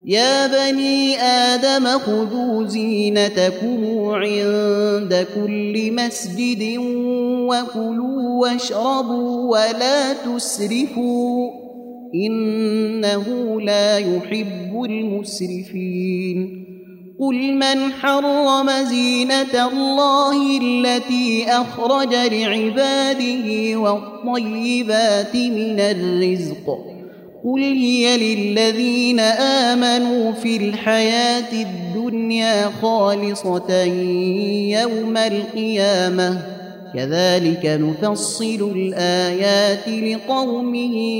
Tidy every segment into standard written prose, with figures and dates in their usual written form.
يا بني آدم خذوا زينتكم عند كل مسجد وكلوا واشربوا ولا تسرفوا إنه لا يحب المسرفين قل من حرم زينة الله التي أخرج لعباده والطيبات من الرزق قل هي للذين آمنوا في الحياة الدنيا خالصة يوم القيامة كذلك نفصل الآيات لقوم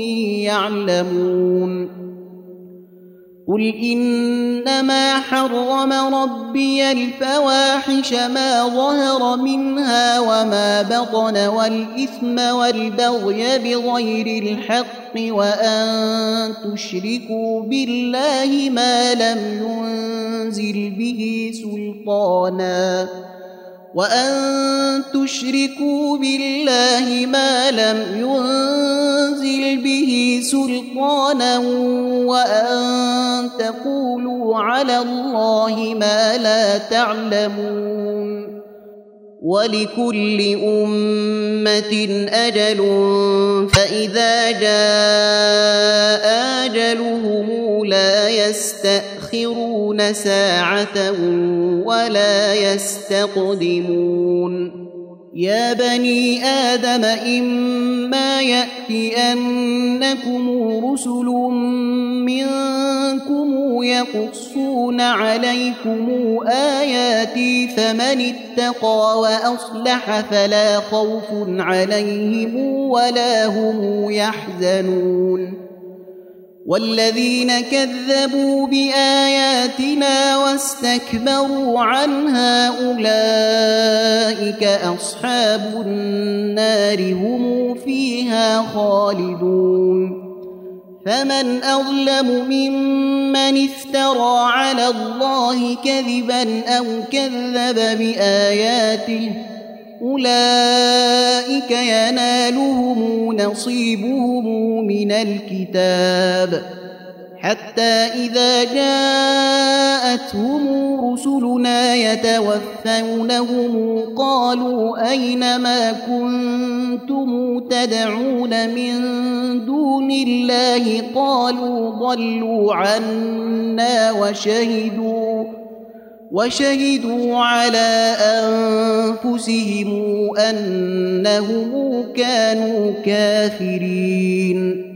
يعلمون قل إنما حرم ربي الفواحش ما ظهر منها وما بطن والإثم والبغي بغير الحق وأن تشركوا بالله ما لم ينزل به سلطانا وأن تقولوا على الله ما لا تعلمون ولكل أمة أجل فإذا جاء أجلهم لا يستأخرون ساعة ولا يستقدمون يا بني آدم إما يأتينكم رسل منكم يقصون عليكم آياتي فمن اتقى وأصلح فلا خوف عليهم ولا هم يحزنون والذين كذبوا بآياتنا واستكبروا عنها أولئك أصحاب النار هم فيها خالدون فمن أظلم ممن افترى على الله كذبا أو كذب بآياته أولئك ينالهم نصيبهم من الكتاب حتى إذا جاءتهم رسلنا يتوفونهم قالوا أين ما كنتم تدعون من دون الله قالوا ضلوا عنا وشهدوا على أنفسهم أنهم كانوا كافرين